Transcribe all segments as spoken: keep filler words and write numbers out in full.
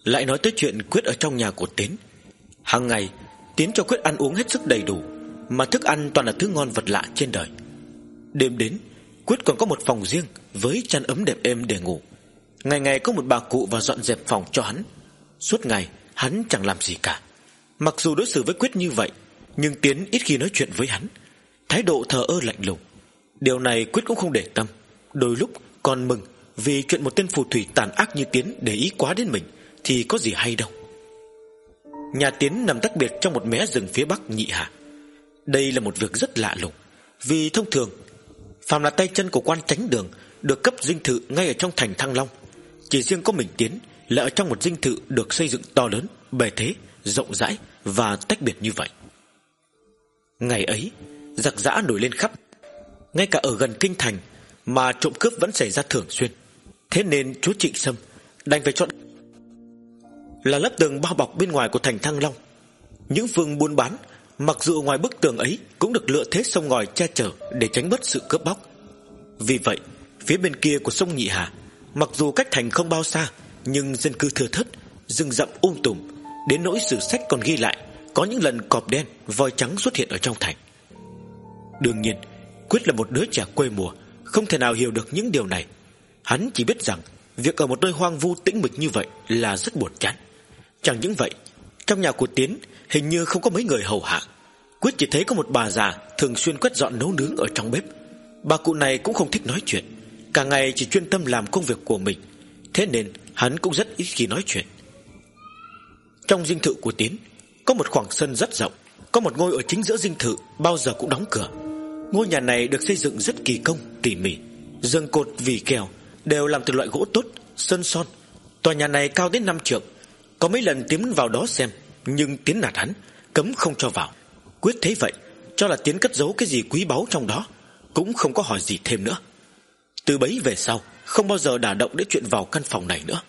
Lại nói tới chuyện Quyết ở trong nhà của Tiến. Hàng ngày Tiến cho Quyết ăn uống hết sức đầy đủ, mà thức ăn toàn là thứ ngon vật lạ trên đời. Đêm đến, Quyết còn có một phòng riêng với chăn ấm đẹp êm để ngủ. Ngày ngày có một bà cụ vào dọn dẹp phòng cho hắn. Suốt ngày hắn chẳng làm gì cả. Mặc dù đối xử với Quyết như vậy, nhưng Tiến ít khi nói chuyện với hắn, thái độ thờ ơ lạnh lùng. Điều này Quyết cũng không để tâm, đôi lúc còn mừng vì chuyện một tên phù thủy tàn ác như Tiến để ý quá đến mình thì có gì hay đâu. Nhà Tiến nằm tách biệt trong một mé rừng phía bắc Nhị Hà. Đây là một việc rất lạ lùng, vì thông thường phàm là tay chân của quan chánh đường được cấp dinh thự ngay ở trong thành Thăng Long, chỉ riêng có mình Tiến là ở trong một dinh thự được xây dựng to lớn, bề thế, rộng rãi và tách biệt như vậy. Ngày ấy giặc giã nổi lên khắp, ngay cả ở gần kinh thành mà trộm cướp vẫn xảy ra thường xuyên. Thế nên chúa Trịnh Sâm đành phải chọn là lớp tường bao bọc bên ngoài của thành Thăng Long. Những phương buôn bán mặc dù ở ngoài bức tường ấy cũng được lựa thế sông ngòi che chở để tránh bớt sự cướp bóc. Vì vậy phía bên kia của sông Nhị Hà, mặc dù cách thành không bao xa, nhưng dân cư thưa thớt, rừng rậm um tùm, đến nỗi sử sách còn ghi lại có những lần cọp đen, voi trắng xuất hiện ở trong thành. Đương nhiên Quyết là một đứa trẻ quê mùa, không thể nào hiểu được những điều này. Hắn chỉ biết rằng việc ở một nơi hoang vu tĩnh mịch như vậy là rất buồn chán. Chẳng những vậy, trong nhà của Tiến hình như không có mấy người hầu hạ. Quyết chỉ thấy có một bà già thường xuyên quét dọn nấu nướng ở trong bếp. Bà cụ này cũng không thích nói chuyện, cả ngày chỉ chuyên tâm làm công việc của mình, thế nên hắn cũng rất ít khi nói chuyện. Trong dinh thự của Tiến có một khoảng sân rất rộng, có một ngôi ở chính giữa dinh thự bao giờ cũng đóng cửa. Ngôi nhà này được xây dựng rất kỳ công, tỉ mỉ, giường cột vì kèo đều làm từ loại gỗ tốt, sơn son. Tòa nhà này cao đến năm trượng. Có mấy lần Tiến vào đó xem, nhưng Tiến nạt hắn, cấm không cho vào. Quyết thấy vậy, cho là Tiến cất giấu cái gì quý báu trong đó, cũng không có hỏi gì thêm nữa. Từ bấy về sau không bao giờ đả động đến chuyện vào căn phòng này nữa.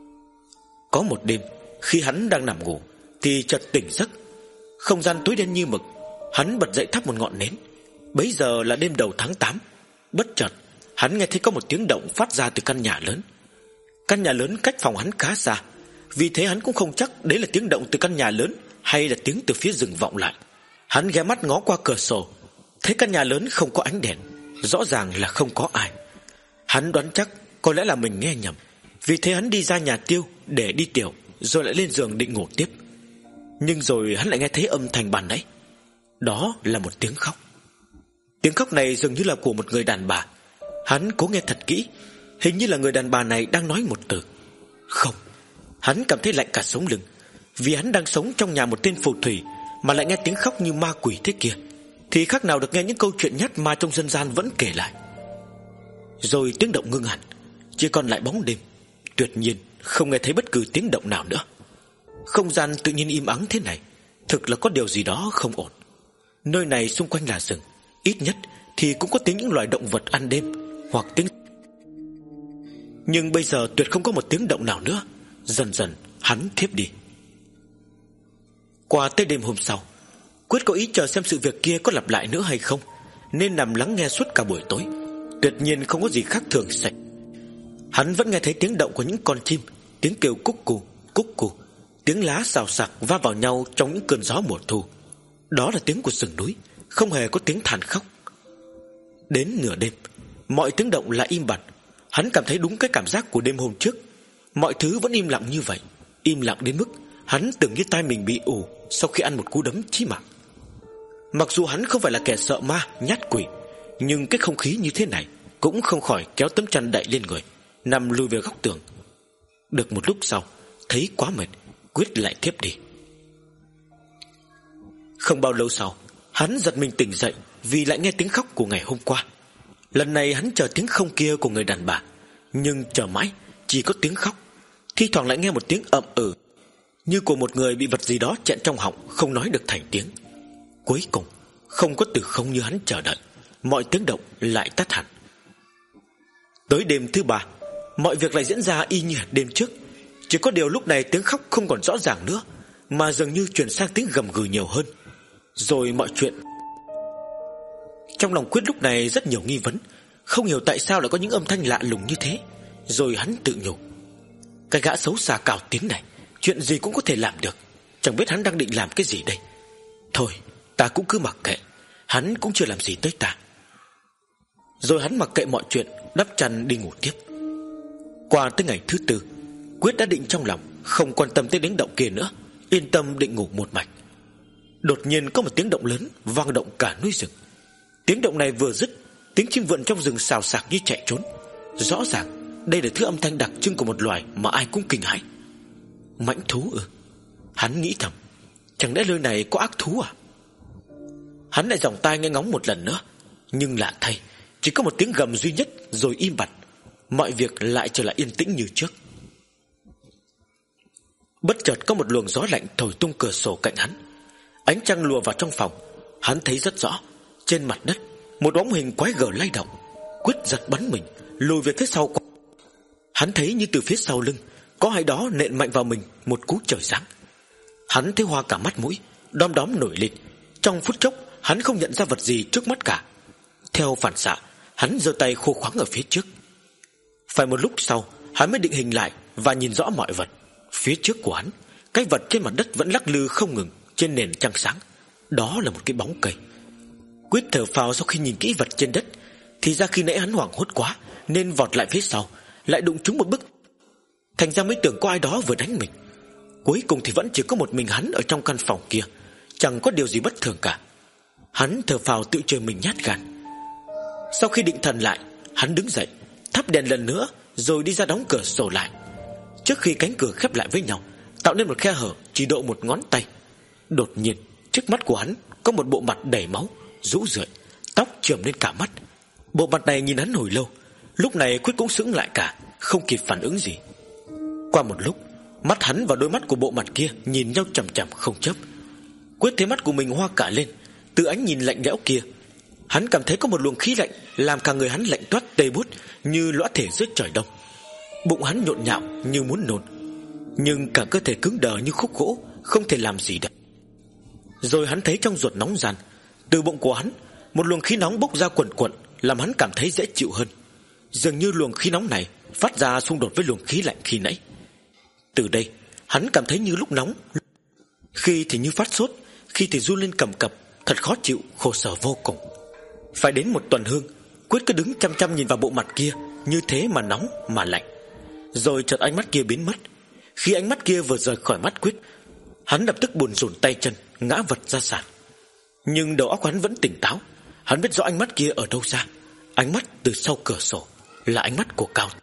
Có một đêm, khi hắn đang nằm ngủ thì chợt tỉnh giấc. Không gian tối đen như mực. Hắn bật dậy thắp một ngọn nến. Bấy giờ là đêm đầu tháng tám. Bất chợt hắn nghe thấy có một tiếng động phát ra từ căn nhà lớn. Căn nhà lớn cách phòng hắn khá xa, vì thế hắn cũng không chắc đấy là tiếng động từ căn nhà lớn hay là tiếng từ phía rừng vọng lại. Hắn ghé mắt ngó qua cửa sổ, thấy căn nhà lớn không có ánh đèn, rõ ràng là không có ai. Hắn đoán chắc có lẽ là mình nghe nhầm, vì thế hắn đi ra nhà tiêu để đi tiểu, rồi lại lên giường định ngủ tiếp. Nhưng rồi hắn lại nghe thấy âm thanh ban nãy. Đó là một tiếng khóc. Tiếng khóc này dường như là của một người đàn bà. Hắn cố nghe thật kỹ, hình như là người đàn bà này đang nói một từ. Không. Hắn cảm thấy lạnh cả sống lưng, vì hắn đang sống trong nhà một tên phù thủy mà lại nghe tiếng khóc như ma quỷ thế kia, thì khác nào được nghe những câu chuyện nhát ma trong dân gian vẫn kể lại. Rồi tiếng động ngưng hẳn, chỉ còn lại bóng đêm. Tuyệt nhiên không nghe thấy bất cứ tiếng động nào nữa. Không gian tự nhiên im ắng thế này, thực là có điều gì đó không ổn. Nơi này xung quanh là rừng, ít nhất thì cũng có tiếng những loài động vật ăn đêm, hoặc tiếng. Nhưng bây giờ tuyệt không có một tiếng động nào nữa. Dần dần hắn thiếp đi. Qua tới đêm hôm sau, Quyết có ý chờ xem sự việc kia có lặp lại nữa hay không, nên nằm lắng nghe suốt cả buổi tối. Tuyệt nhiên không có gì khác thường xảy. Hắn vẫn nghe thấy tiếng động của những con chim, tiếng kêu cúc cù, cúc cù, tiếng lá xào xạc va vào nhau trong những cơn gió mùa thu. Đó là tiếng của rừng núi, không hề có tiếng than khóc. Đến nửa đêm, mọi tiếng động lại im bặt. Hắn cảm thấy đúng cái cảm giác của đêm hôm trước. Mọi thứ vẫn im lặng như vậy, im lặng đến mức hắn tưởng như tai mình bị ù sau khi ăn một cú đấm chí mạng. Mặc dù hắn không phải là kẻ sợ ma, nhát quỷ, nhưng cái không khí như thế này cũng không khỏi kéo tấm chăn đậy lên người, nằm lùi về góc tường. Được một lúc sau, thấy quá mệt, Quyết lại thiếp đi. Không bao lâu sau, hắn giật mình tỉnh dậy vì lại nghe tiếng khóc của ngày hôm qua. Lần này hắn chờ tiếng không kia của người đàn bà, nhưng chờ mãi chỉ có tiếng khóc. Thi thoảng lại nghe một tiếng ậm ừ, như của một người bị vật gì đó chẹn trong họng, không nói được thành tiếng. Cuối cùng không có từ không như hắn chờ đợi, mọi tiếng động lại tắt hẳn. Tới đêm thứ ba, mọi việc lại diễn ra y như đêm trước. Chỉ có điều lúc này tiếng khóc không còn rõ ràng nữa, mà dường như chuyển sang tiếng gầm gừ nhiều hơn. Rồi mọi chuyện. Trong lòng Quyết lúc này rất nhiều nghi vấn, không hiểu tại sao lại có những âm thanh lạ lùng như thế. Rồi hắn tự nhủ, cái gã xấu xa Cao Tiến này chuyện gì cũng có thể làm được. Chẳng biết hắn đang định làm cái gì đây. Thôi ta cũng cứ mặc kệ, hắn cũng chưa làm gì tới ta. Rồi hắn mặc kệ mọi chuyện, đắp chăn đi ngủ tiếp. Qua tới ngày thứ tư, Quyết đã định trong lòng không quan tâm tới tiếng động kia nữa, yên tâm định ngủ một mạch. Đột nhiên có một tiếng động lớn vang động cả núi rừng. Tiếng động này vừa dứt, tiếng chim vượn trong rừng xào xạc như chạy trốn. Rõ ràng đây là thứ âm thanh đặc trưng của một loài mà ai cũng kinh hãi. Mãnh thú ư? Hắn nghĩ thầm, chẳng lẽ nơi này có ác thú à? Hắn lại dòng tai nghe ngóng một lần nữa, nhưng lạ thay, chỉ có một tiếng gầm duy nhất rồi im bặt. Mọi việc lại trở lại yên tĩnh như trước. Bất chợt có một luồng gió lạnh thổi tung cửa sổ cạnh hắn. Ánh trăng lùa vào trong phòng. Hắn thấy rất rõ, trên mặt đất một bóng hình quái gở lay động. Quyết giật bắn mình, lùi về phía sau. Hắn thấy như từ phía sau lưng có ai đó nện mạnh vào mình một cú trời giáng. Hắn thấy hoa cả mắt mũi, đom đóm nổi lên. Trong phút chốc hắn không nhận ra vật gì trước mắt cả. Theo phản xạ, hắn giơ tay khô khoắng ở phía trước. Phải một lúc sau, hắn mới định hình lại và nhìn rõ mọi vật. Phía trước của hắn, cái vật trên mặt đất vẫn lắc lư không ngừng trên nền trăng sáng. Đó là một cái bóng cây. Quyết thở phào sau khi nhìn kỹ vật trên đất. Thì ra khi nãy hắn hoảng hốt quá nên vọt lại phía sau, lại đụng trúng một bức. Thành ra mới tưởng có ai đó vừa đánh mình. Cuối cùng thì vẫn chỉ có một mình hắn ở trong căn phòng kia, chẳng có điều gì bất thường cả. Hắn thở phào tự chơi mình nhát gan. Sau khi định thần lại, hắn đứng dậy, thắp đèn lần nữa, rồi đi ra đóng cửa sổ lại. Trước khi cánh cửa khép lại với nhau, tạo nên một khe hở chỉ độ một ngón tay. Đột nhiên trước mắt của hắn có một bộ mặt đầy máu, rũ rượi, tóc chườm lên cả mắt. Bộ mặt này nhìn hắn hồi lâu. Lúc này Quyết cũng sững lại cả, không kịp phản ứng gì. Qua một lúc, mắt hắn và đôi mắt của bộ mặt kia nhìn nhau chằm chằm không chớp. Quyết thấy mắt của mình hoa cả lên. Từ ánh nhìn lạnh lẽo kia, hắn cảm thấy có một luồng khí lạnh làm cả người hắn lạnh toát tê buốt như lõa thể dưới trời đông. Bụng hắn nhộn nhạo như muốn nôn, nhưng cả cơ thể cứng đờ như khúc gỗ, không thể làm gì được. Rồi hắn thấy trong ruột nóng ran. Từ bụng của hắn, một luồng khí nóng bốc ra quần quật, làm hắn cảm thấy dễ chịu hơn. Dường như luồng khí nóng này phát ra xung đột với luồng khí lạnh khi nãy. Từ đây hắn cảm thấy như lúc nóng, khi thì như phát sốt, khi thì run lên cầm cập, thật khó chịu, khổ sở vô cùng. Phải đến một tuần hương, Quyết cứ đứng chăm chăm nhìn vào bộ mặt kia, như thế mà nóng mà lạnh. Rồi chợt ánh mắt kia biến mất. Khi ánh mắt kia vừa rời khỏi mắt Quyết, hắn lập tức buồn rùn tay chân, ngã vật ra sàn. Nhưng đầu óc hắn vẫn tỉnh táo. Hắn biết rõ ánh mắt kia ở đâu ra. Ánh mắt từ sau cửa sổ, là ánh mắt của Cao.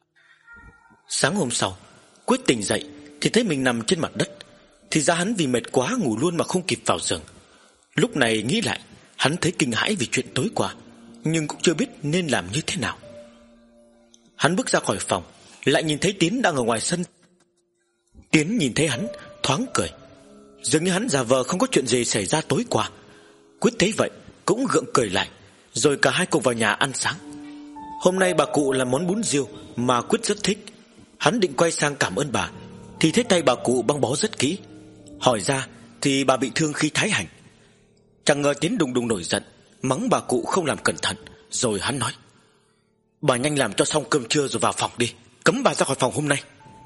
Sáng hôm sau, Quyết tỉnh dậy thì thấy mình nằm trên mặt đất. Thì ra hắn vì mệt quá ngủ luôn mà không kịp vào giường. Lúc này nghĩ lại, hắn thấy kinh hãi vì chuyện tối qua, nhưng cũng chưa biết nên làm như thế nào. Hắn bước ra khỏi phòng, lại nhìn thấy Tiến đang ở ngoài sân. Tiến nhìn thấy hắn, thoáng cười. Dường như hắn giả vờ không có chuyện gì xảy ra tối qua. Quyết thấy vậy cũng gượng cười lại. Rồi cả hai cùng vào nhà ăn sáng. Hôm nay bà cụ làm món bún riêu mà Quyết rất thích. Hắn định quay sang cảm ơn bà, thì thấy tay bà cụ băng bó rất kỹ. Hỏi ra thì bà bị thương khi thái hành. Chẳng ngờ Tiến đùng đùng nổi giận, mắng bà cụ không làm cẩn thận. Rồi hắn nói: bà nhanh làm cho xong cơm trưa rồi vào phòng đi, cấm bà ra khỏi phòng hôm nay.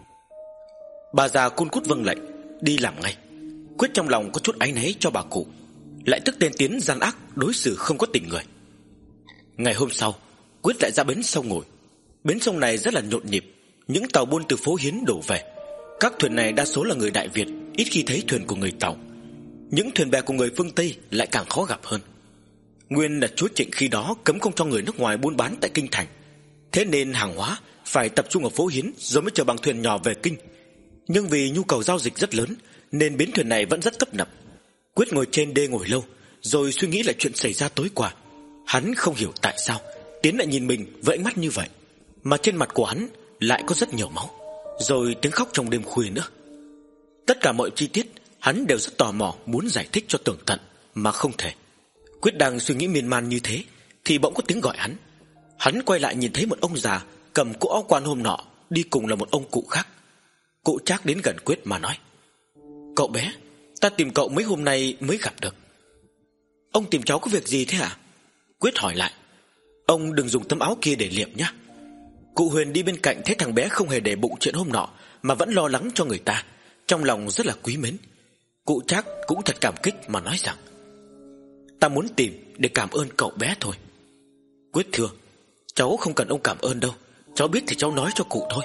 Bà già cun cút vâng lệnh, đi làm ngay. Quyết trong lòng có chút áy náy cho bà cụ, lại tức tên Tiến gian ác, đối xử không có tình người. Ngày hôm sau, Quyết lại ra bến sông ngồi. Bến sông này rất là nhộn nhịp. Những tàu buôn từ phố Hiến đổ về. Các thuyền này đa số là người Đại Việt, ít khi thấy thuyền của người Tàu. Những thuyền bè của người phương Tây lại càng khó gặp hơn. Nguyên là chúa Trịnh khi đó cấm không cho người nước ngoài buôn bán tại kinh thành. Thế nên hàng hóa phải tập trung ở phố Hiến rồi mới chờ bằng thuyền nhỏ về kinh. Nhưng vì nhu cầu giao dịch rất lớn nên bến thuyền này vẫn rất tấp nập. Quyết ngồi trên đê ngồi lâu, rồi suy nghĩ lại chuyện xảy ra tối qua. Hắn không hiểu tại sao Tiến lại nhìn mình với ánh mắt như vậy, mà trên mặt của hắn lại có rất nhiều máu, rồi tiếng khóc trong đêm khuya nữa. Tất cả mọi chi tiết hắn đều rất tò mò, muốn giải thích cho tường tận mà không thể. Quyết đang suy nghĩ miên man như thế thì bỗng có tiếng gọi hắn. Hắn quay lại nhìn thấy một ông già cầm cỗ áo quan hôm nọ, đi cùng là một ông cụ khác. Cụ Trác đến gần Quyết mà nói: cậu bé, ta tìm cậu mấy hôm nay mới gặp được. Ông tìm cháu có việc gì thế hả? Quyết hỏi lại. Ông đừng dùng tấm áo kia để liệm nhé. Cụ Huyền đi bên cạnh thấy thằng bé không hề để bụng chuyện hôm nọ, mà vẫn lo lắng cho người ta, trong lòng rất là quý mến. Cụ Trác cũng thật cảm kích mà nói rằng: "Ta muốn tìm để cảm ơn cậu bé thôi." Quyết thưa: "Cháu không cần ông cảm ơn đâu, cháu biết thì cháu nói cho cụ thôi."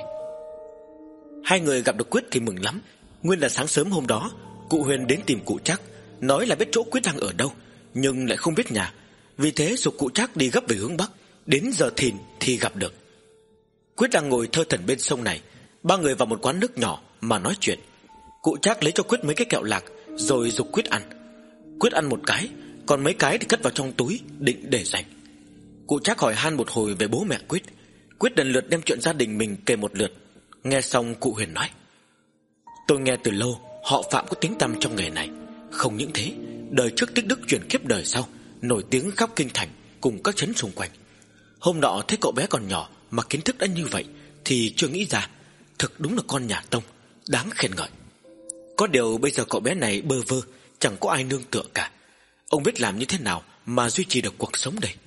Hai người gặp được Quyết thì mừng lắm. Nguyên là sáng sớm hôm đó, cụ Huyền đến tìm cụ Trác, nói là biết chỗ Quyết đang ở đâu, nhưng lại không biết nhà. Vì thế giục cụ Trác đi gấp về hướng Bắc. Đến giờ thìn thì gặp được. Quyết đang ngồi thơ thẩn bên sông này. Ba người vào một quán nước nhỏ mà nói chuyện. Cụ Trác lấy cho Quyết mấy cái kẹo lạc, rồi giục Quyết ăn. Quyết ăn một cái, còn mấy cái thì cất vào trong túi định để dành. Cụ Trác hỏi han một hồi về bố mẹ Quyết. Quyết lần lượt đem chuyện gia đình mình kể một lượt. Nghe xong cụ Huyền nói: "Tôi nghe từ lâu họ Phạm có tiếng tăm trong nghề này. Không những thế, đời trước tích đức chuyển kiếp đời sau, nổi tiếng khắp kinh thành cùng các trấn xung quanh. Hôm nọ thấy cậu bé còn nhỏ mà kiến thức đã như vậy thì chưa nghĩ ra. Thực đúng là con nhà tông, đáng khen ngợi. Có điều bây giờ cậu bé này bơ vơ, chẳng có ai nương tựa cả. Ông biết làm như thế nào mà duy trì được cuộc sống đây?"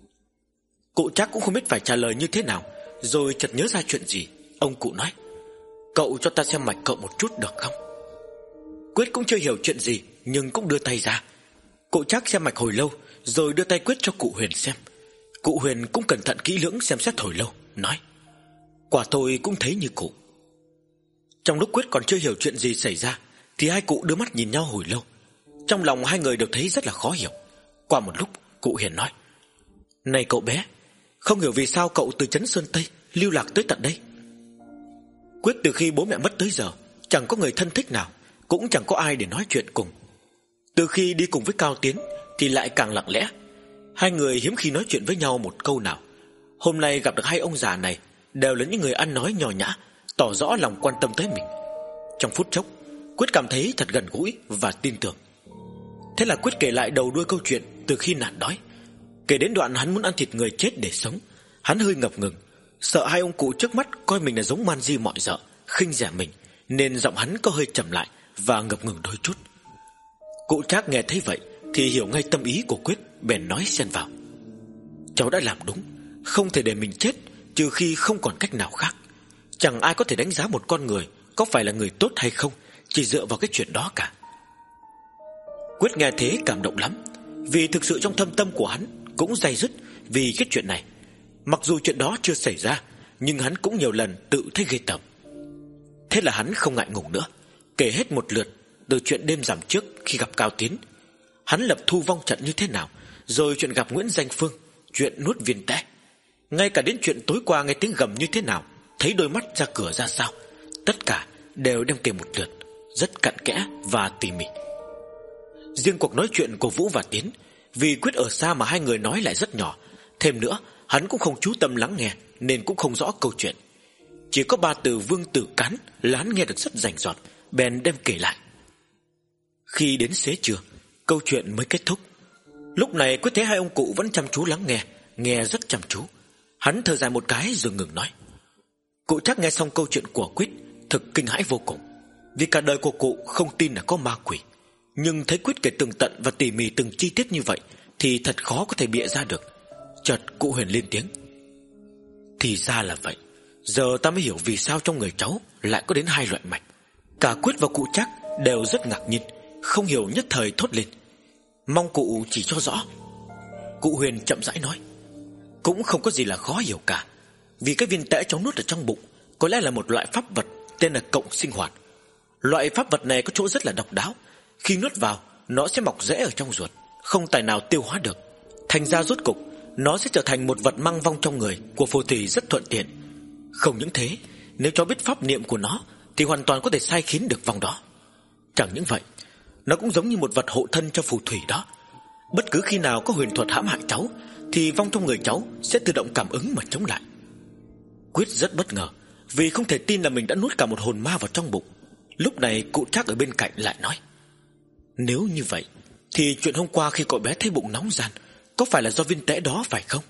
Cụ Trác cũng không biết phải trả lời như thế nào, rồi chợt nhớ ra chuyện gì. Ông cụ nói: "Cậu cho ta xem mạch cậu một chút được không?" Quyết cũng chưa hiểu chuyện gì, nhưng cũng đưa tay ra. Cụ Trác xem mạch hồi lâu, rồi đưa tay Quyết cho cụ Huyền xem. Cụ Huyền cũng cẩn thận kỹ lưỡng xem xét hồi lâu, nói: "Quả tôi cũng thấy như cụ." Trong lúc Quyết còn chưa hiểu chuyện gì xảy ra, thì hai cụ đưa mắt nhìn nhau hồi lâu. Trong lòng hai người đều thấy rất là khó hiểu. Qua một lúc, cụ Hiền nói: "Này cậu bé, không hiểu vì sao cậu từ trấn Sơn Tây lưu lạc tới tận đây?" Quyết từ khi bố mẹ mất tới giờ, chẳng có người thân thích nào, cũng chẳng có ai để nói chuyện cùng. Từ khi đi cùng với Cao Tiến thì lại càng lặng lẽ. Hai người hiếm khi nói chuyện với nhau một câu nào. Hôm nay gặp được hai ông già này, đều là những người ăn nói nho nhã, tỏ rõ lòng quan tâm tới mình. Trong phút chốc, Quyết cảm thấy thật gần gũi và tin tưởng. Thế là Quyết kể lại đầu đuôi câu chuyện từ khi nạn đói. Kể đến đoạn hắn muốn ăn thịt người chết để sống, hắn hơi ngập ngừng, sợ hai ông cụ trước mắt coi mình là giống man di mọi dợ, khinh rẻ mình, nên giọng hắn có hơi trầm lại và ngập ngừng đôi chút. Cụ Trác nghe thấy vậy thì hiểu ngay tâm ý của Quyết, bèn nói xen vào: "Cháu đã làm đúng, không thể để mình chết trừ khi không còn cách nào khác. Chẳng ai có thể đánh giá một con người có phải là người tốt hay không chỉ dựa vào cái chuyện đó cả." Quyết nghe thế cảm động lắm, vì thực sự trong thâm tâm của hắn cũng day dứt vì cái chuyện này. Mặc dù chuyện đó chưa xảy ra, nhưng hắn cũng nhiều lần tự thấy ghê tởm. Thế là hắn không ngại ngùng nữa, kể hết một lượt từ chuyện đêm rằm trước khi gặp Cao Tiến, hắn lập thu vong trận như thế nào, rồi chuyện gặp Nguyễn Danh Phương, chuyện nuốt viên té, ngay cả đến chuyện tối qua nghe tiếng gầm như thế nào, thấy đôi mắt ra cửa ra sao, tất cả đều đem kể một lượt, rất cặn kẽ và tỉ mỉ. Riêng cuộc nói chuyện của Vũ và Tiến, vì Quyết ở xa mà hai người nói lại rất nhỏ, thêm nữa hắn cũng không chú tâm lắng nghe nên cũng không rõ câu chuyện. Chỉ có ba từ vương tử cán là hắn nghe được rất rành rọt, bèn đem kể lại. Khi đến xế trưa, câu chuyện mới kết thúc. Lúc này Quyết thấy hai ông cụ vẫn chăm chú lắng nghe, nghe rất chăm chú. Hắn thở dài một cái rồi ngừng nói. Cụ Trác nghe xong câu chuyện của Quyết thực kinh hãi vô cùng, vì cả đời của cụ không tin là có ma quỷ, nhưng thấy Quyết kể tường tận và tỉ mỉ từng chi tiết như vậy thì thật khó có thể bịa ra được. Chợt cụ Huyền lên tiếng: "Thì ra là vậy. Giờ ta mới hiểu vì sao trong người cháu lại có đến hai loại mạch." Cả Quyết và cụ Trác đều rất ngạc nhiên, không hiểu nhất thời thốt lên: "Mong cụ chỉ cho rõ." Cụ Huyền chậm rãi nói: "Cũng không có gì là khó hiểu cả. Vì cái viên tẽ cháu nuốt ở trong bụng có lẽ là một loại pháp vật tên là cộng sinh hoạt. Loại pháp vật này có chỗ rất là độc đáo. Khi nuốt vào, nó sẽ mọc rễ ở trong ruột, không tài nào tiêu hóa được. Thành ra rốt cục nó sẽ trở thành một vật mang vong trong người của phù thủy rất thuận tiện. Không những thế, nếu cháu biết pháp niệm của nó thì hoàn toàn có thể sai khiến được vong đó. Chẳng những vậy, nó cũng giống như một vật hộ thân cho phù thủy đó. Bất cứ khi nào có huyền thuật hãm hại cháu thì vong trong người cháu sẽ tự động cảm ứng mà chống lại." Quyết rất bất ngờ, vì không thể tin là mình đã nuốt cả một hồn ma vào trong bụng. Lúc này cụ Trác ở bên cạnh lại nói: "Nếu như vậy thì chuyện hôm qua khi cậu bé thấy bụng nóng ran có phải là do viên tẽ đó phải không?"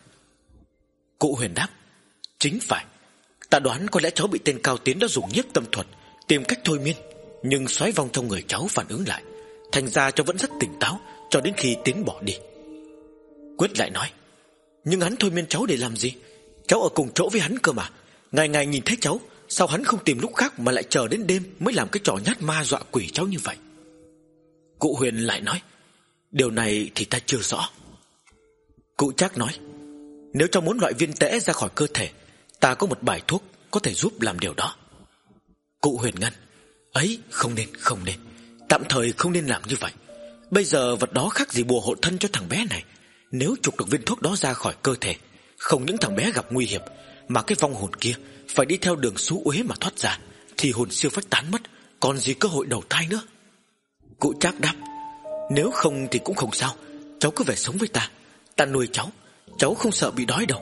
Cụ Huyền đáp: "Chính phải. Ta đoán có lẽ cháu bị tên Cao Tiến đã dùng nhiếp tâm thuật tìm cách thôi miên, nhưng xoáy vong trong người cháu phản ứng lại, thành ra cháu vẫn rất tỉnh táo cho đến khi Tiến bỏ đi." Quyết lại nói: "Nhưng hắn thôi miên cháu để làm gì? Cháu ở cùng chỗ với hắn cơ mà, ngày ngày nhìn thấy cháu, Sao hắn không tìm lúc khác mà lại chờ đến đêm mới làm cái trò nhát ma dọa quỷ cháu như vậy? Cụ Huyền lại nói: Điều này thì ta chưa rõ. Cụ Trác nói: Nếu cháu muốn loại viên tễ ra khỏi cơ thể, ta có một bài thuốc có thể giúp làm điều đó. Cụ Huyền ngăn: Ấy, không nên, không nên. Tạm thời không nên làm như vậy. Bây giờ vật đó khác gì bùa hộ thân cho thằng bé này. Nếu trục được viên thuốc đó ra khỏi cơ thể, không những thằng bé gặp nguy hiểm, mà cái vong hồn kia phải đi theo đường xú uế mà thoát ra, thì hồn siêu phách tán mất, còn gì cơ hội đầu thai nữa. Cụ Trác đáp: Nếu không thì cũng không sao, cháu cứ về sống với ta, ta nuôi cháu, cháu không sợ bị đói đâu.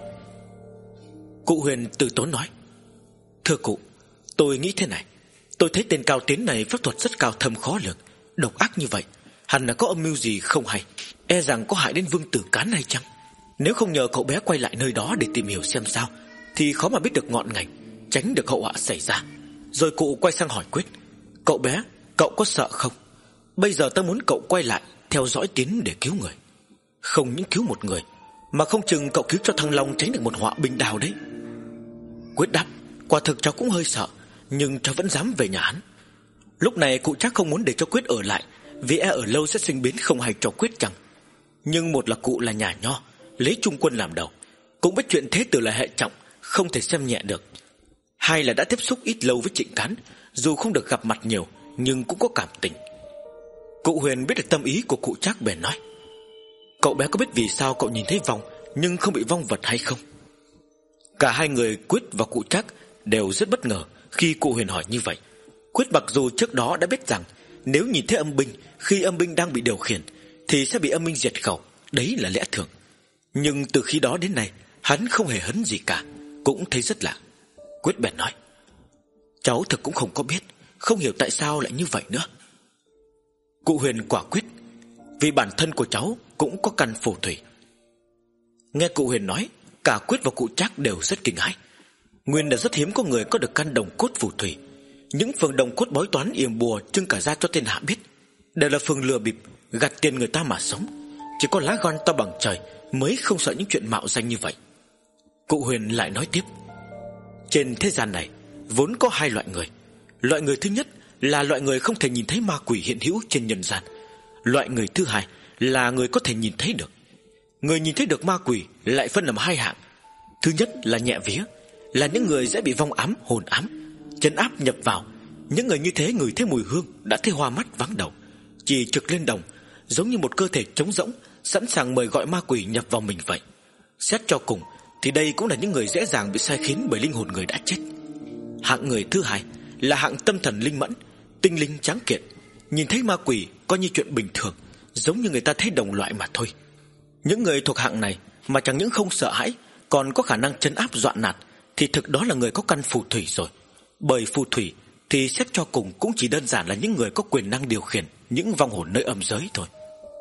Cụ Huyền từ tốn nói: Thưa cụ, tôi nghĩ thế này. Tôi thấy tên Cao Tiến này pháp thuật rất cao thâm khó lường, độc ác như vậy, hẳn là có âm mưu gì không hay, e rằng có hại đến Vương Tử Cán hay chăng? Nếu không nhờ cậu bé quay lại nơi đó để tìm hiểu xem sao, thì khó mà biết được ngọn ngành, tránh được hậu họa xảy ra. Rồi cụ quay sang hỏi Quyết: Cậu bé, cậu có sợ không? Bây giờ ta muốn cậu quay lại theo dõi Tiến để cứu người. Không những cứu một người, mà không chừng cậu cứu cho thằng Long tránh được một họa binh đào đấy. Quyết đáp: Quả thực cháu cũng hơi sợ, nhưng cháu vẫn dám về nhà hắn. Lúc này cụ Trác không muốn để cho Quyết ở lại, vì e ở lâu sẽ sinh biến không hay cho Quyết chăng. Nhưng một là cụ là nhà nho, lấy trung quân làm đầu, cũng biết chuyện thế tử là hệ trọng, không thể xem nhẹ được. Hai là đã tiếp xúc ít lâu với Trịnh Cán, dù không được gặp mặt nhiều nhưng cũng có cảm tình. Cụ Huyền biết được tâm ý của cụ Trác bèn nói: Cậu bé có biết vì sao cậu nhìn thấy vong nhưng không bị vong vật hay không? Cả hai người, Quyết và cụ Trác, đều rất bất ngờ khi cụ Huyền hỏi như vậy. Quyết mặc dù trước đó đã biết rằng nếu nhìn thấy âm binh khi âm binh đang bị điều khiển thì sẽ bị âm binh diệt khẩu, đấy là lẽ thường. Nhưng từ khi đó đến nay hắn không hề hấn gì cả, cũng thấy rất lạ. Quyết bèn nói: Cháu thực cũng không có biết, không hiểu tại sao lại như vậy nữa. Cụ Huyền quả quyết: Vì bản thân của cháu cũng có căn phù thủy. Nghe cụ Huyền nói, cả Quyết và cụ Trác đều rất kinh hãi. Nguyên là rất hiếm có người có được căn đồng cốt phù thủy. Những phường đồng cốt bói toán yểm bùa trưng cả ra cho thiên hạ biết, đều là phường lừa bịp, gạt tiền người ta mà sống. Chỉ có lá gan to bằng trời mới không sợ những chuyện mạo danh như vậy. Cụ Huyền lại nói tiếp: Trên thế gian này vốn có hai loại người. Loại người thứ nhất là loại người không thể nhìn thấy ma quỷ hiện hữu trên nhân gian. Loại người thứ hai là người có thể nhìn thấy được. Người nhìn thấy được ma quỷ lại phân làm hai hạng. Thứ nhất là nhẹ vía, là những người dễ bị vong ám, hồn ám, trấn áp nhập vào. Những người như thế ngửi thấy mùi hương đã thấy hoa mắt vắng đầu, chỉ trực lên đồng, giống như một cơ thể trống rỗng, sẵn sàng mời gọi ma quỷ nhập vào mình vậy. Xét cho cùng thì đây cũng là những người dễ dàng bị sai khiến bởi linh hồn người đã chết. Hạng người thứ hai là hạng tâm thần linh mẫn, tinh linh tráng kiện, nhìn thấy ma quỷ coi như chuyện bình thường, giống như người ta thấy đồng loại mà thôi. Những người thuộc hạng này mà chẳng những không sợ hãi, còn có khả năng trấn áp dọa nạt, thì thực đó là người có căn phù thủy rồi. Bởi phù thủy thì xét cho cùng cũng chỉ đơn giản là những người có quyền năng điều khiển những vong hồn nơi âm giới thôi.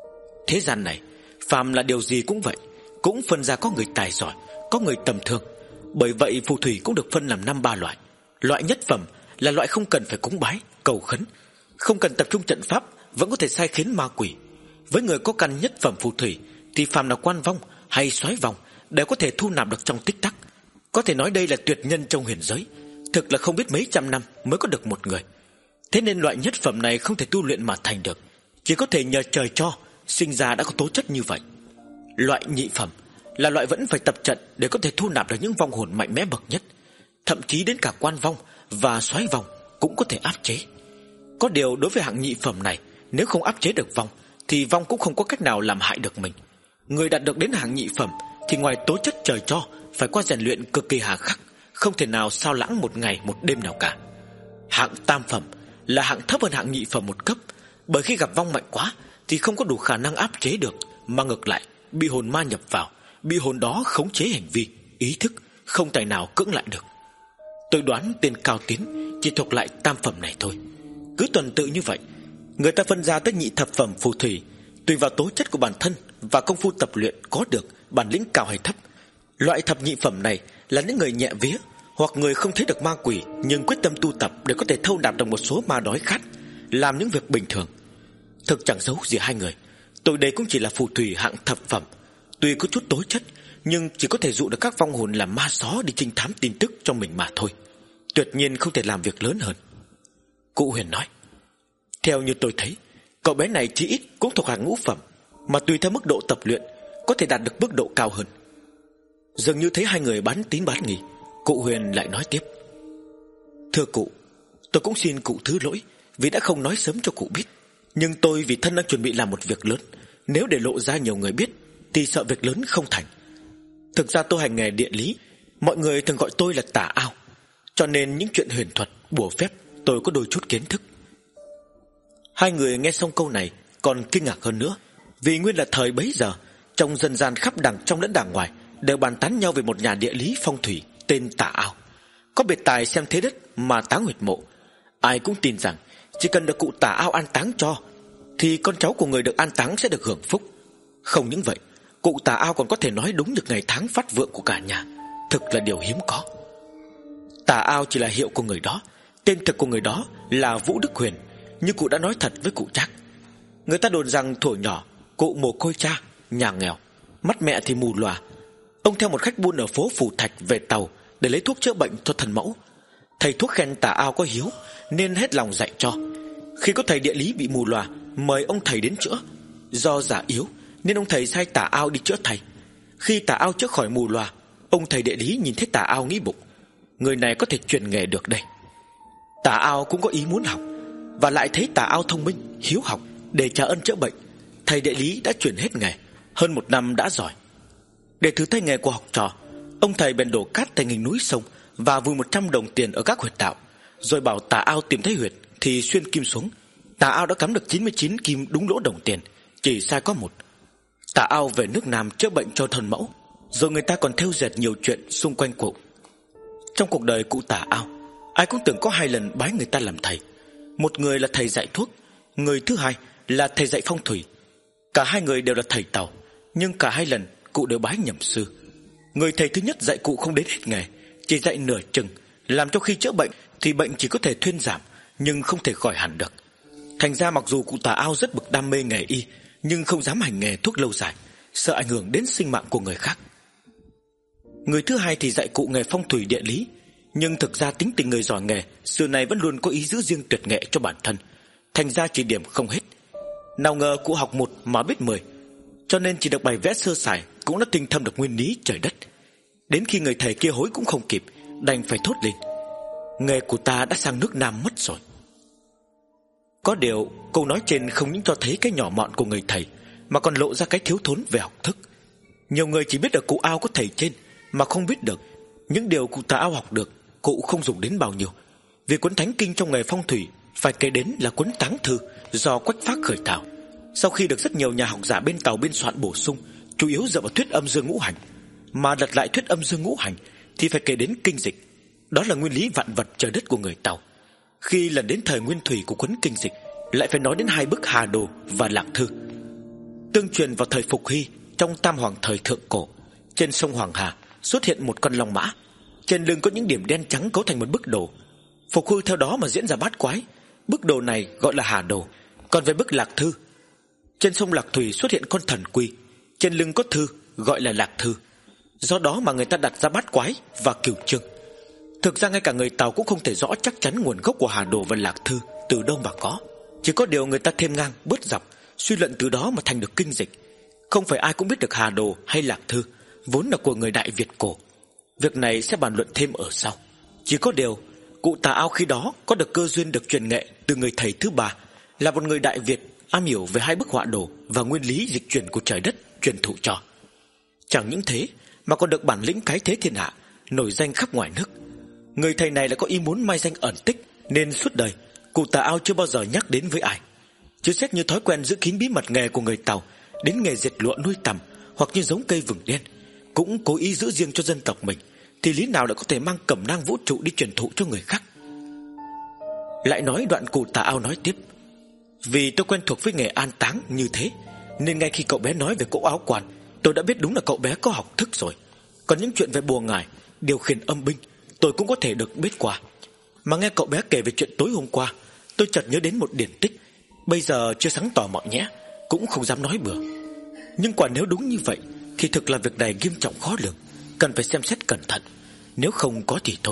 Thế gian này phàm là điều gì cũng vậy, cũng phân ra có người tài giỏi, có người tầm thường. Bởi vậy phù thủy cũng được phân làm năm ba loại. Loại nhất phẩm là loại không cần phải cúng bái, cầu khấn, không cần tập trung trận pháp, vẫn có thể sai khiến ma quỷ. Với người có căn nhất phẩm phù thủy thì phàm là quan vong hay soái vong đều có thể thu nạp được trong tích tắc. Có thể nói đây là tuyệt nhân trong huyền giới, thực là không biết mấy trăm năm mới có được một người. Thế nên loại nhất phẩm này không thể tu luyện mà thành được, chỉ có thể nhờ trời cho, sinh ra đã có tố chất như vậy. Loại nhị phẩm là loại vẫn phải tập trận để có thể thu nạp được những vong hồn mạnh mẽ bậc nhất, thậm chí đến cả quan vong và soái vong cũng có thể áp chế. Có điều đối với hạng nhị phẩm này, nếu không áp chế được vong thì vong cũng không có cách nào làm hại được mình. Người đạt được đến hạng nhị phẩm thì ngoài tố chất trời cho, phải qua rèn luyện cực kỳ hà khắc, không thể nào sao lãng một ngày một đêm nào cả. Hạng tam phẩm là hạng thấp hơn hạng nhị phẩm một cấp, bởi khi gặp vong mạnh quá thì không có đủ khả năng áp chế được, mà ngược lại bị hồn ma nhập vào, bị hồn đó khống chế hành vi, ý thức, không tài nào cưỡng lại được. Tôi đoán tên Cao Tiến chỉ thuộc lại tam phẩm này thôi. Cứ tuần tự như vậy, người ta phân ra tới nhị thập phẩm phù thủy, tùy vào tố chất của bản thân và công phu tập luyện có được, bản lĩnh cao hay thấp. Loại thập nhị phẩm này là những người nhẹ vía, hoặc người không thấy được ma quỷ nhưng quyết tâm tu tập để có thể thâu nạp được một số ma đói khát, làm những việc bình thường. Thực chẳng giấu gì hai người, tôi đây cũng chỉ là phù thủy hạng thập phẩm, tuy có chút tố chất nhưng chỉ có thể dụ được các vong hồn làm ma xó đi trinh thám tin tức cho mình mà thôi. tuyệt nhiên không thể làm việc lớn hơn. Cụ Huyền nói: Theo như tôi thấy, cậu bé này chí ít cũng thuộc hàng ngũ phẩm, mà tùy theo mức độ tập luyện có thể đạt được mức độ cao hơn. Dường như thấy hai người bán tín bán nghi, cụ Huyền lại nói tiếp: Thưa cụ, tôi cũng xin cụ thứ lỗi vì đã không nói sớm cho cụ biết. Nhưng tôi vì thân đang chuẩn bị làm một việc lớn, nếu để lộ ra nhiều người biết thì sợ việc lớn không thành. Thực ra tôi hành nghề địa lý, mọi người thường gọi tôi là Tà Ao, cho nên những chuyện huyền thuật, bùa phép tôi có đôi chút kiến thức. Hai người nghe xong câu này còn kinh ngạc hơn nữa, vì nguyên là thời bấy giờ trong dân gian khắp đằng trong lẫn đằng ngoài đều bàn tán nhau về một nhà địa lý phong thủy tên Tà Ao, có biệt tài xem thế đất mà táng huyệt mộ. Ai cũng tin rằng chỉ cần được cụ Tà Ao an táng cho thì con cháu của người được an táng sẽ được hưởng phúc. Không những vậy, cụ Tà Ao còn có thể nói đúng được ngày tháng phát vượng của cả nhà, thực là điều hiếm có. Tà Ao chỉ là hiệu của người đó, tên thực của người đó là Vũ Đức Huyền. Như cụ đã nói thật với cụ Trác, người ta đồn rằng thuở nhỏ cụ mồ côi cha, nhà nghèo, mắt mẹ thì mù lòa. Ông theo một khách buôn ở phố Phù Thạch về Tàu để lấy thuốc chữa bệnh cho thần mẫu. Thầy thuốc khen Tà Ao có hiếu nên hết lòng dạy cho. Khi có thầy địa lý bị mù lòa, mời ông thầy đến chữa. Do già yếu nên ông thầy sai Tà Ao đi chữa thầy. Khi Tà Ao chữa khỏi mù lòa, ông thầy địa lý nhìn thấy Tà Ao nghĩ bụng, người này có thể truyền nghề được đây. Tà Ao cũng có ý muốn học, và lại thấy Tà Ao thông minh, hiếu học, để trả ơn chữa bệnh, thầy địa lý đã chuyển hết nghề, hơn một năm đã giỏi. Để thử tay nghề của học trò, ông thầy bèn đổ cát thành hình núi sông và vùi một trăm đồng tiền ở các huyệt đạo, rồi bảo Tà Ao tìm thấy huyệt thì xuyên kim xuống. Tà Ao đã cắm được chín mươi chín kim đúng lỗ đồng tiền, chỉ sai có một. Tà Ao về nước Nam chữa bệnh cho thần mẫu, rồi người ta còn thêu dệt nhiều chuyện xung quanh cụ. Trong cuộc đời cụ Tà Ao, ai cũng từng có hai lần bái người ta làm thầy. Một người là thầy dạy thuốc, người thứ hai là thầy dạy phong thủy. Cả hai người đều là thầy Tàu, nhưng cả hai lần cụ đều bái nhầm sư. Người thầy thứ nhất dạy cụ không đến hết nghề, chỉ dạy nửa chừng, làm cho khi chữa bệnh thì bệnh chỉ có thể thuyên giảm, nhưng không thể khỏi hẳn được. Thành ra mặc dù cụ Tà Ao rất bực đam mê nghề y, nhưng không dám hành nghề thuốc lâu dài, sợ ảnh hưởng đến sinh mạng của người khác. Người thứ hai thì dạy cụ nghề phong thủy địa lý, nhưng thực ra tính tình người giỏi nghề xưa nay vẫn luôn có ý giữ riêng tuyệt nghệ cho bản thân, thành ra chỉ điểm không hết. Nào ngờ cụ học một mà biết mười, cho nên chỉ được bày vẽ sơ sài cũng đã tinh thâm được nguyên lý trời đất. Đến khi người thầy kia hối cũng không kịp, đành phải thốt lên: nghề của ta đã sang nước Nam mất rồi. Có điều câu nói trên không những cho thấy cái nhỏ mọn của người thầy, mà còn lộ ra cái thiếu thốn về học thức. Nhiều người chỉ biết được cụ Ao có thầy trên, mà không biết được những điều cụ Tà Ao học được cụ không dùng đến bao nhiêu. Vì cuốn thánh kinh trong nghề phong thủy phải kể đến là cuốn Táng Thư do Quách Phác khởi thảo, sau khi được rất nhiều nhà học giả bên Tàu biên soạn bổ sung, chủ yếu dựa vào thuyết âm dương ngũ hành. Mà đặt lại thuyết âm dương ngũ hành thì phải kể đến kinh dịch, đó là nguyên lý vạn vật trời đất của người Tàu. Khi lần đến thời nguyên thủy của cuốn kinh dịch, lại phải nói đến hai bức Hà Đồ và Lạc Thư. Tương truyền vào thời Phục Hy, trong Tam Hoàng thời thượng cổ, trên sông Hoàng Hà xuất hiện một con long mã, trên lưng có những điểm đen trắng cấu thành một bức đồ. Phục Hy theo đó mà diễn ra bát quái. Bức đồ này gọi là Hà Đồ. Còn về bức Lạc Thư, trên sông Lạc Thủy xuất hiện con thần quy, trên lưng có thư, gọi là Lạc Thư. Do đó mà người ta đặt ra bát quái và cửu chương. Thực ra ngay cả người Tàu cũng không thể rõ chắc chắn nguồn gốc của Hà Đồ và Lạc Thư từ đâu mà có. Chỉ có điều người ta thêm ngang bớt dọc, suy luận từ đó mà thành được kinh dịch. Không phải ai cũng biết được Hà Đồ hay Lạc Thư vốn là của người Đại Việt cổ. Việc này sẽ bàn luận thêm ở sau. Chỉ có điều cụ Tà Ao khi đó có được cơ duyên được truyền nghệ từ người thầy thứ ba, là một người Đại Việt am hiểu về hai bức họa đồ và nguyên lý dịch chuyển của trời đất truyền thụ cho. Chẳng những thế mà còn được bản lĩnh cái thế thiên hạ, nổi danh khắp ngoài nước. Người thầy này lại có ý muốn mai danh ẩn tích, nên suốt đời cụ Tà Ao chưa bao giờ nhắc đến với ai. Chứ xét như thói quen giữ kín bí mật nghề của người Tàu, đến nghề dệt lụa nuôi tằm hoặc như giống cây vừng đen cũng cố ý giữ riêng cho dân tộc mình, thì lý nào lại có thể mang cẩm nang vũ trụ đi truyền thụ cho người khác. Lại nói đoạn cụ Tà Ao nói tiếp: vì tôi quen thuộc với nghề an táng như thế, nên ngay khi cậu bé nói về cỗ áo quan, tôi đã biết đúng là cậu bé có học thức rồi. Còn những chuyện về bùa ngải, điều khiển âm binh, tôi cũng có thể được biết qua. Mà nghe cậu bé kể về chuyện tối hôm qua, tôi chợt nhớ đến một điển tích. Bây giờ chưa sáng tỏ mọi nhẽ, cũng không dám nói bừa. Nhưng quả nếu đúng như vậy thì thực là việc này nghiêm trọng khó lường, cần phải xem xét cẩn thận. Nếu không có thì thôi,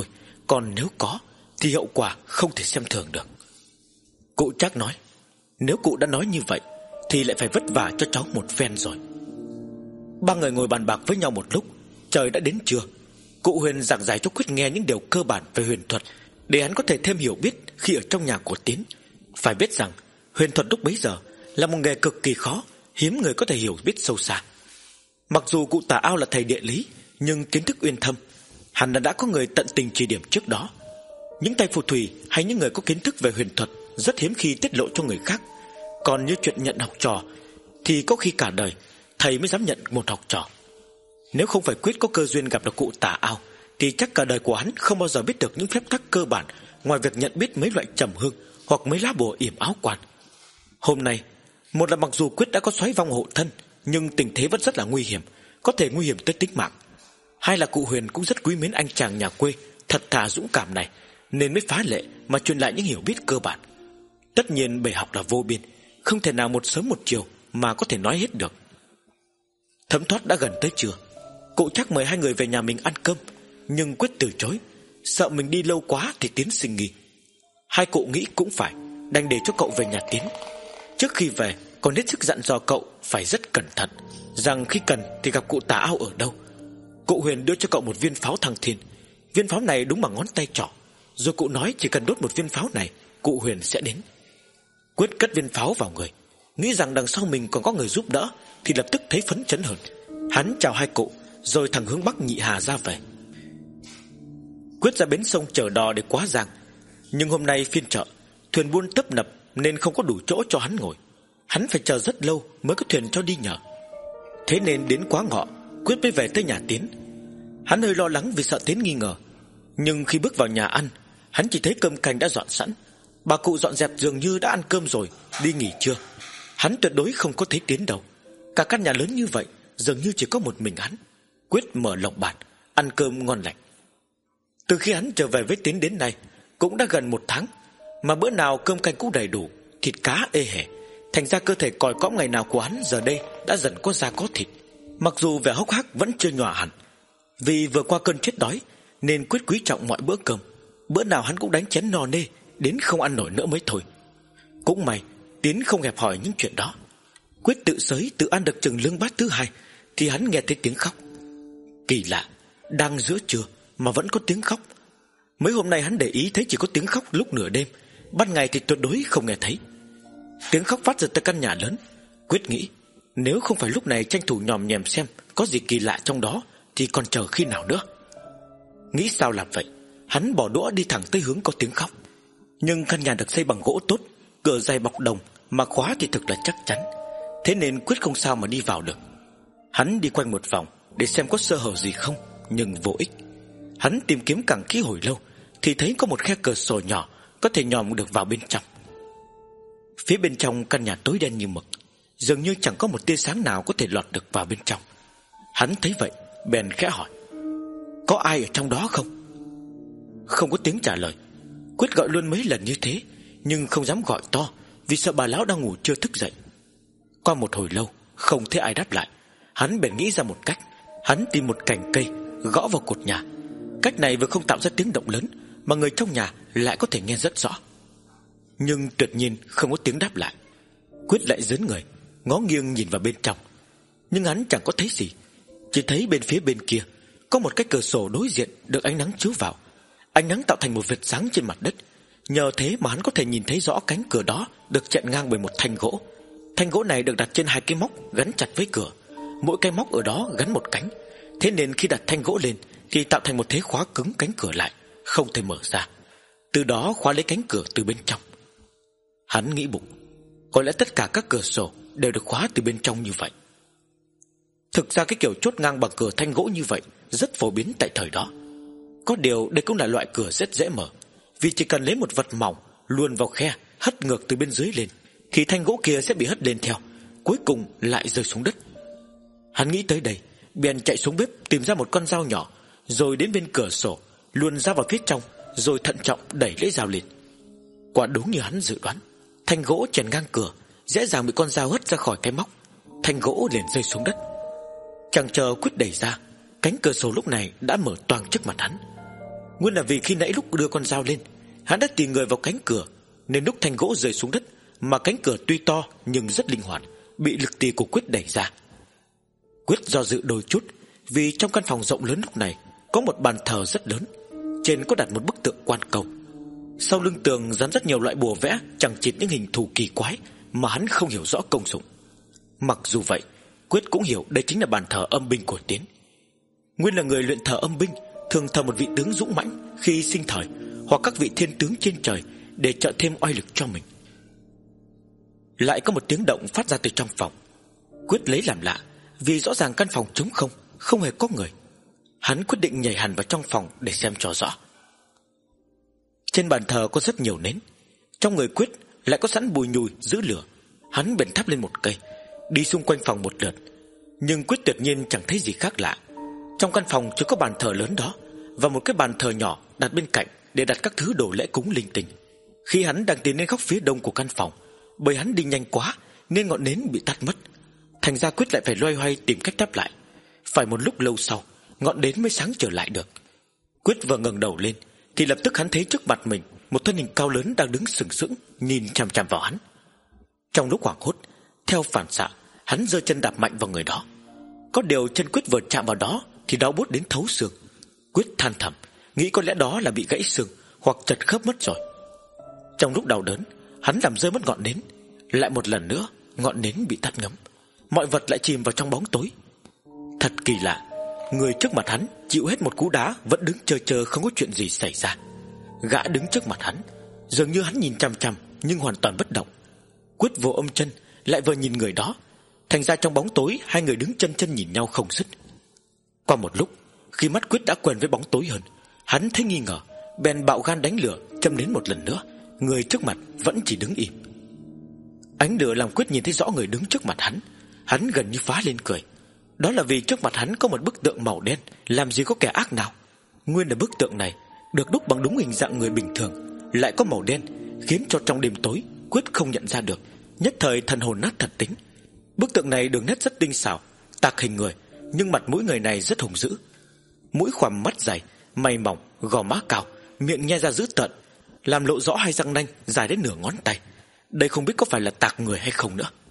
Còn nếu có thì hậu quả không thể xem thường được. Cụ Trác nói: Nếu cụ đã nói như vậy thì lại phải vất vả cho cháu một phen rồi. Ba người ngồi bàn bạc với nhau một lúc. Trời đã đến trưa. Cụ Huyền giảng giải cho Quyết nghe những điều cơ bản về huyền thuật, để hắn có thể thêm hiểu biết khi ở trong nhà của Tiến. Phải biết rằng huyền thuật lúc bấy giờ là một nghề cực kỳ khó, hiếm người có thể hiểu biết sâu xa. Mặc dù cụ Tà Ao là thầy địa lý, nhưng kiến thức uyên thâm, hẳn là đã có người tận tình chỉ điểm trước đó. Những tay phù thủy hay những người có kiến thức về huyền thuật rất hiếm khi tiết lộ cho người khác. Còn như chuyện nhận học trò thì có khi cả đời thầy mới dám nhận một học trò. Nếu không phải Quyết có cơ duyên gặp được cụ Tà Ao thì chắc cả đời của hắn không bao giờ biết được những phép tắc cơ bản, ngoài việc nhận biết mấy loại trầm hương hoặc mấy lá bùa yểm áo quan. Hôm nay, một là mặc dù Quyết đã có xoáy vong hộ thân, nhưng tình thế vẫn rất là nguy hiểm, có thể nguy hiểm tới tính mạng. Hai là cụ Huyền cũng rất quý mến anh chàng nhà quê thật thà dũng cảm này, nên mới phá lệ mà truyền lại những hiểu biết cơ bản. Tất nhiên bể học là vô biên, không thể nào một sớm một chiều mà có thể nói hết được. Thấm thoát đã gần tới trưa. Cụ Trác mời hai người về nhà mình ăn cơm, nhưng Quyết từ chối, sợ mình đi lâu quá thì Tiến sinh nghi. Hai cụ nghĩ cũng phải, đành để cho cậu về nhà Tiến. Trước khi về còn hết sức dặn dò cậu phải rất cẩn thận, rằng khi cần thì gặp cụ Tà Ao ở đâu. Cụ Huyền đưa cho cậu một viên pháo thăng thiên. Viên pháo này đúng bằng ngón tay trỏ, rồi cụ nói chỉ cần đốt một viên pháo này, cụ Huyền sẽ đến. Quyết cất viên pháo vào người, nghĩ rằng đằng sau mình còn có người giúp đỡ, thì lập tức thấy phấn chấn hơn. Hắn chào hai cụ, rồi thẳng hướng Bắc Nhị Hà ra về. Quyết ra bến sông chờ đò để quá giang, nhưng hôm nay phiên chợ, thuyền buôn tấp nập nên không có đủ chỗ cho hắn ngồi. Hắn phải chờ rất lâu mới có thuyền cho đi nhờ. Thế nên đến quá ngọ, Quyết mới về tới nhà Tiến. Hắn hơi lo lắng vì sợ Tiến nghi ngờ, nhưng khi bước vào nhà ăn, hắn chỉ thấy cơm canh đã dọn sẵn. Bà cụ dọn dẹp dường như đã ăn cơm rồi, đi nghỉ trưa. Hắn tuyệt đối không có thấy Tiến đâu. Cả căn nhà lớn như vậy, dường như chỉ có một mình hắn. Quyết mở lồng bàn, ăn cơm ngon lành. Từ khi hắn trở về với Tiến đến nay cũng đã gần một tháng, mà bữa nào cơm canh cũng đầy đủ, thịt cá ê hề. Thành ra cơ thể còi cõng ngày nào của hắn giờ đây đã dần có da có thịt. Mặc dù vẻ hốc hác vẫn chưa nhòa hẳn, vì vừa qua cơn chết đói nên Quyết quý trọng mọi bữa cơm. Bữa nào hắn cũng đánh chén no nê, đến không ăn nổi nữa mới thôi. Cũng may Tiến không hẹp hỏi những chuyện đó. Quyết tự sới tự ăn được chừng lương bát thứ hai thì hắn nghe thấy tiếng khóc. Kỳ lạ, đang giữa trưa mà vẫn có tiếng khóc. Mấy hôm nay hắn để ý thấy chỉ có tiếng khóc lúc nửa đêm, ban ngày thì tuyệt đối không nghe thấy. Tiếng khóc phát ra từ căn nhà lớn. Quyết nghĩ nếu không phải lúc này tranh thủ nhòm nhèm xem có gì kỳ lạ trong đó thì còn chờ khi nào nữa. Nghĩ sao làm vậy, hắn bỏ đũa đi thẳng tới hướng có tiếng khóc. Nhưng căn nhà được xây bằng gỗ tốt, cửa dày bọc đồng, mà khóa thì thực là chắc chắn. Thế nên Quyết không sao mà đi vào được. Hắn đi quanh một vòng để xem có sơ hở gì không, nhưng vô ích. Hắn tìm kiếm càng kỹ hồi lâu thì thấy có một khe cửa sổ nhỏ có thể nhòm được vào bên trong. Phía bên trong căn nhà tối đen như mực, dường như chẳng có một tia sáng nào có thể lọt được vào bên trong. Hắn thấy vậy bèn khẽ hỏi: có ai ở trong đó không? Không có tiếng trả lời. Quyết gọi luôn mấy lần như thế, nhưng không dám gọi to, vì sợ bà lão đang ngủ chưa thức dậy. Qua một hồi lâu không thấy ai đáp lại, hắn bèn nghĩ ra một cách. Hắn tìm một cành cây gõ vào cột nhà. Cách này vừa không tạo ra tiếng động lớn, mà người trong nhà lại có thể nghe rất rõ. Nhưng tuyệt nhiên không có tiếng đáp lại. Quyết lại dướn người, ngó nghiêng nhìn vào bên trong, nhưng hắn chẳng có thấy gì. Chỉ thấy bên phía bên kia có một cái cửa sổ đối diện được ánh nắng chiếu vào. Ánh nắng tạo thành một vệt sáng trên mặt đất. Nhờ thế mà hắn có thể nhìn thấy rõ cánh cửa đó được chặn ngang bởi một thanh gỗ. Thanh gỗ này được đặt trên hai cái móc gắn chặt với cửa. Mỗi cái móc ở đó gắn một cánh. Thế nên khi đặt thanh gỗ lên thì tạo thành một thế khóa cứng cánh cửa lại, không thể mở ra. Từ đó khóa lấy cánh cửa từ bên trong. Hắn nghĩ bụng, có lẽ tất cả các cửa sổ đều được khóa từ bên trong như vậy. Thực ra cái kiểu chốt ngang bằng cửa thanh gỗ như vậy rất phổ biến tại thời đó. Có điều đây cũng là loại cửa rất dễ mở, vì chỉ cần lấy một vật mỏng luồn vào khe, hất ngược từ bên dưới lên, thì thanh gỗ kia sẽ bị hất lên theo, cuối cùng lại rơi xuống đất. Hắn nghĩ tới đây, bèn chạy xuống bếp tìm ra một con dao nhỏ, rồi đến bên cửa sổ luồn dao vào phía trong, rồi thận trọng đẩy lưỡi dao lên. Quả đúng như hắn dự đoán, thanh gỗ chèn ngang cửa dễ dàng bị con dao hất ra khỏi cái móc. Thanh gỗ liền rơi xuống đất. Chẳng chờ Quyết đẩy ra, cánh cửa sổ lúc này đã mở toang trước mặt hắn. Nguyên là vì khi nãy lúc đưa con dao lên, hắn đã tìm người vào cánh cửa, nên lúc thanh gỗ rơi xuống đất, mà cánh cửa tuy to nhưng rất linh hoạt, bị lực tì của Quyết đẩy ra. Quyết do dự đôi chút, vì trong căn phòng rộng lớn lúc này có một bàn thờ rất lớn, trên có đặt một bức tượng quan công. Sau lưng tường dán rất nhiều loại bùa vẽ chằng chịt những hình thù kỳ quái mà hắn không hiểu rõ công dụng. Mặc dù vậy, Quyết cũng hiểu đây chính là bàn thờ âm binh của Tiến. Nguyên là người luyện thờ âm binh thường thờ một vị tướng dũng mãnh khi sinh thời, hoặc các vị thiên tướng trên trời để trợ thêm oai lực cho mình. Lại có một tiếng động phát ra từ trong phòng. Quyết lấy làm lạ, vì rõ ràng căn phòng trống không, không hề có người. Hắn quyết định nhảy hẳn vào trong phòng để xem cho rõ. Trên bàn thờ có rất nhiều nến, trong người Quyết lại có sẵn bùi nhùi giữ lửa. Hắn bèn thắp lên một cây, đi xung quanh phòng một lượt. Nhưng Quyết tuyệt nhiên chẳng thấy gì khác lạ. Trong căn phòng chỉ có bàn thờ lớn đó và một cái bàn thờ nhỏ đặt bên cạnh để đặt các thứ đồ lễ cúng linh tinh. Khi hắn đang tiến đến góc phía đông của căn phòng, bởi hắn đi nhanh quá nên ngọn nến bị tắt mất. Thành ra Quyết lại phải loay hoay tìm cách đắp lại. Phải một lúc lâu sau, ngọn nến mới sáng trở lại được. Quyết vừa ngẩng đầu lên thì lập tức hắn thấy trước mặt mình một thân hình cao lớn đang đứng sừng sững nhìn chằm chằm vào hắn. Trong lúc hoảng hốt, theo phản xạ, hắn giơ chân đạp mạnh vào người đó. Có điều chân Quyết vừa chạm vào đó thì đau buốt đến thấu xương. Quyết than thầm, nghĩ có lẽ đó là bị gãy xương hoặc chật khớp mất rồi. Trong lúc đau đớn, hắn làm rơi mất ngọn nến. Lại một lần nữa, ngọn nến bị tắt ngấm. Mọi vật lại chìm vào trong bóng tối. Thật kỳ lạ, người trước mặt hắn chịu hết một cú đá vẫn đứng chờ chờ không có chuyện gì xảy ra. Gã đứng trước mặt hắn, dường như hắn nhìn chằm chằm nhưng hoàn toàn bất động. Quyết vô ôm chân lại vừa nhìn người đó. Thành ra trong bóng tối hai người đứng chân chân nhìn nhau không dứt. Qua một lúc, khi mắt Quyết đã quen với bóng tối hơn, hắn thấy nghi ngờ, bèn bạo gan đánh lửa châm đến một lần nữa. Người trước mặt vẫn chỉ đứng im. Ánh lửa làm Quyết nhìn thấy rõ người đứng trước mặt hắn. Hắn gần như phá lên cười. Đó là vì trước mặt hắn có một bức tượng màu đen, làm gì có kẻ ác nào. Nguyên là bức tượng này được đúc bằng đúng hình dạng người bình thường, lại có màu đen, khiến cho trong đêm tối Quyết không nhận ra được. Nhất thời thần hồn nát thật tính. Bức tượng này đường nét rất tinh xảo, tạc hình người, nhưng mặt mũi người này rất hùng dữ. Mũi khoằm, mắt dày, mày mỏng, gò má cao, miệng nhe ra dữ tợn, làm lộ rõ hai răng nanh dài đến nửa ngón tay. Đây không biết có phải là tạc người hay không nữa.